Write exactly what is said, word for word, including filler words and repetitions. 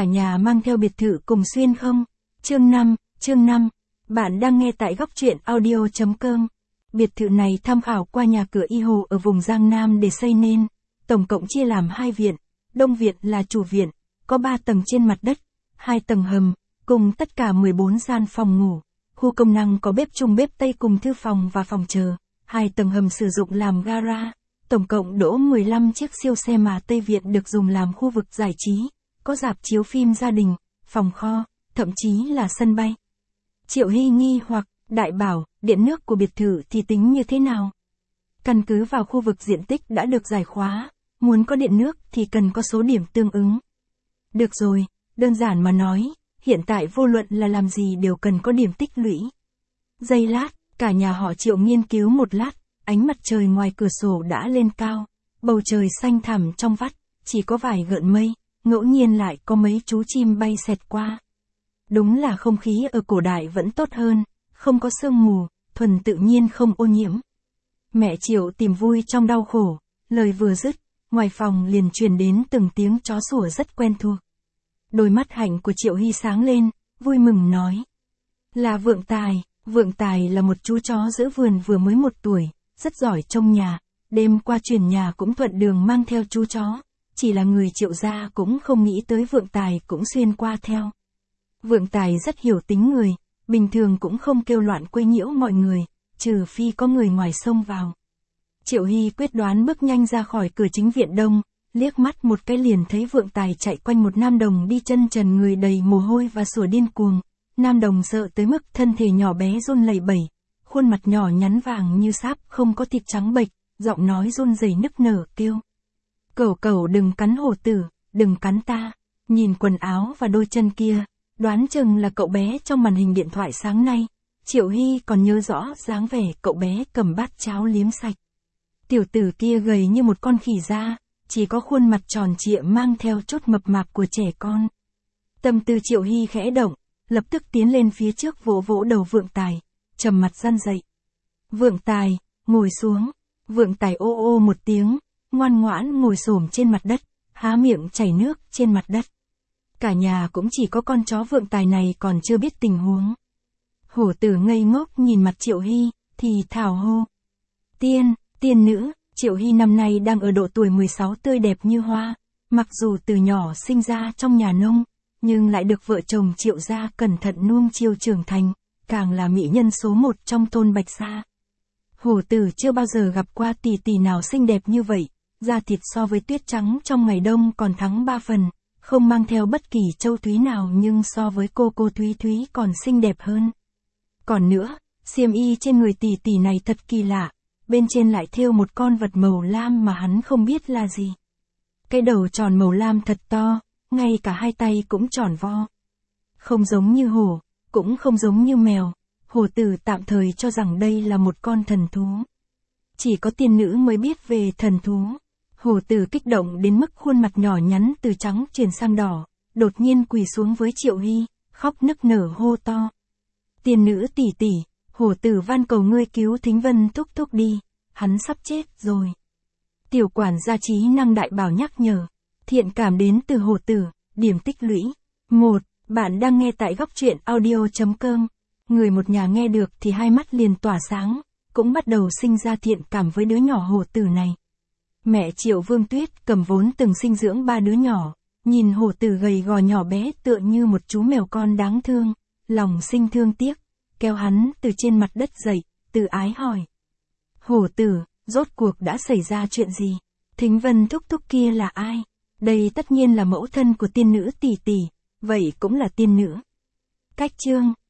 cả nhà mang theo biệt thự cùng xuyên không? Chương năm, chương năm. Bạn đang nghe tại góc truyện audio chấm com. Biệt thự này tham khảo qua nhà cửa Y Hồ ở vùng Giang Nam để xây nên, tổng cộng chia làm hai viện, Đông viện là chủ viện, có ba tầng trên mặt đất, hai tầng hầm, cùng tất cả mười bốn gian phòng ngủ. Khu công năng có bếp chung bếp Tây cùng thư phòng và phòng chờ, hai tầng hầm sử dụng làm gara, tổng cộng đỗ mười lăm chiếc siêu xe mà Tây viện được dùng làm khu vực giải trí, có rạp chiếu phim gia đình, phòng kho, thậm chí là sân bay. Triệu Hy nghi hoặc, đại bảo, điện nước của biệt thự thì tính như thế nào? Căn cứ vào khu vực diện tích đã được giải khóa, muốn có điện nước thì cần có số điểm tương ứng. Được rồi, đơn giản mà nói, hiện tại vô luận là làm gì đều cần có điểm tích lũy. Giây lát, cả nhà họ Triệu nghiên cứu một lát, ánh mặt trời ngoài cửa sổ đã lên cao, bầu trời xanh thẳm trong vắt, chỉ có vài gợn mây, ngẫu nhiên lại có mấy chú chim bay xẹt qua. Đúng là không khí ở cổ đại vẫn tốt hơn, không có sương mù, thuần tự nhiên không ô nhiễm. Mẹ Triệu tìm vui trong đau khổ, lời vừa dứt, ngoài phòng liền truyền đến từng tiếng chó sủa rất quen thuộc. Đôi mắt hạnh của Triệu Hy sáng lên, vui mừng nói. Là Vượng Tài, Vượng Tài là một chú chó giữ vườn vừa mới một tuổi, rất giỏi trông nhà, đêm qua chuyển nhà cũng thuận đường mang theo chú chó, chỉ là người Triệu gia cũng không nghĩ tới Vượng Tài cũng xuyên qua theo. Vượng Tài rất hiểu tính người, bình thường cũng không kêu loạn quấy nhiễu mọi người, trừ phi có người ngoài xông vào. Triệu Hy quyết đoán bước nhanh ra khỏi cửa chính viện đông, liếc mắt một cái liền thấy Vượng Tài chạy quanh một nam đồng đi chân trần người đầy mồ hôi và sủa điên cuồng. Nam đồng sợ tới mức thân thể nhỏ bé run lẩy bẩy, khuôn mặt nhỏ nhắn vàng như sáp không có thịt trắng bệch, giọng nói run rẩy nức nở kêu. Cẩu cẩu đừng cắn hổ tử, đừng cắn ta. Nhìn quần áo và đôi chân kia, đoán chừng là cậu bé trong màn hình điện thoại sáng nay. Triệu Hy còn nhớ rõ dáng vẻ cậu bé cầm bát cháo liếm sạch. Tiểu tử kia gầy như một con khỉ da, chỉ có khuôn mặt tròn trịa mang theo chút mập mạp của trẻ con. Tâm tư Triệu Hy khẽ động, lập tức tiến lên phía trước vỗ vỗ đầu Vượng Tài, trầm mặt răn dậy. Vượng Tài, ngồi xuống. Vượng Tài ô ô một tiếng, ngoan ngoãn ngồi xổm trên mặt đất, há miệng chảy nước trên mặt đất. Cả nhà cũng chỉ có con chó Vượng Tài này còn chưa biết tình huống. Hổ tử ngây ngốc nhìn mặt Triệu Hy, thì thào hô. Tiên, tiên nữ. Triệu Hy năm nay đang ở độ tuổi mười sáu tươi đẹp như hoa, mặc dù từ nhỏ sinh ra trong nhà nông, nhưng lại được vợ chồng Triệu gia cẩn thận nuông chiều trưởng thành, càng là mỹ nhân số một trong thôn Bạch Sa. Hổ tử chưa bao giờ gặp qua tỷ tỷ nào xinh đẹp như vậy, da thịt so với tuyết trắng trong ngày đông còn thắng ba phần, không mang theo bất kỳ châu thúy nào nhưng so với cô cô Thúy Thúy còn xinh đẹp hơn. Còn nữa, xiêm y trên người tỷ tỷ này thật kỳ lạ. Bên trên lại thêu một con vật màu lam mà hắn không biết là gì. Cái đầu tròn màu lam thật to, ngay cả hai tay cũng tròn vo. Không giống như hổ, cũng không giống như mèo, hổ tử tạm thời cho rằng đây là một con thần thú. Chỉ có tiên nữ mới biết về thần thú. Hổ tử kích động đến mức khuôn mặt nhỏ nhắn từ trắng chuyển sang đỏ, đột nhiên quỳ xuống với Triệu Hy, khóc nức nở hô to. Tiên nữ tỷ tỷ. Hổ tử van cầu ngươi cứu Thính Vân thúc thúc đi, hắn sắp chết rồi. Tiểu quản gia trí năng đại bảo nhắc nhở, thiện cảm đến từ hổ tử, điểm tích lũy. một. Bạn đang nghe tại góc truyện audio chấm com. Người một nhà nghe được thì hai mắt liền tỏa sáng, cũng bắt đầu sinh ra thiện cảm với đứa nhỏ hổ tử này. Mẹ Triệu Vương Tuyết cầm vốn từng sinh dưỡng ba đứa nhỏ, nhìn hổ tử gầy gò nhỏ bé tựa như một chú mèo con đáng thương, lòng sinh thương tiếc. Kéo hắn từ trên mặt đất dậy, từ ái hỏi. Hổ tử, rốt cuộc đã xảy ra chuyện gì? Thính Vân thúc thúc kia là ai? Đây tất nhiên là mẫu thân của tiên nữ tỷ tỷ, vậy cũng là tiên nữ. Cách chương.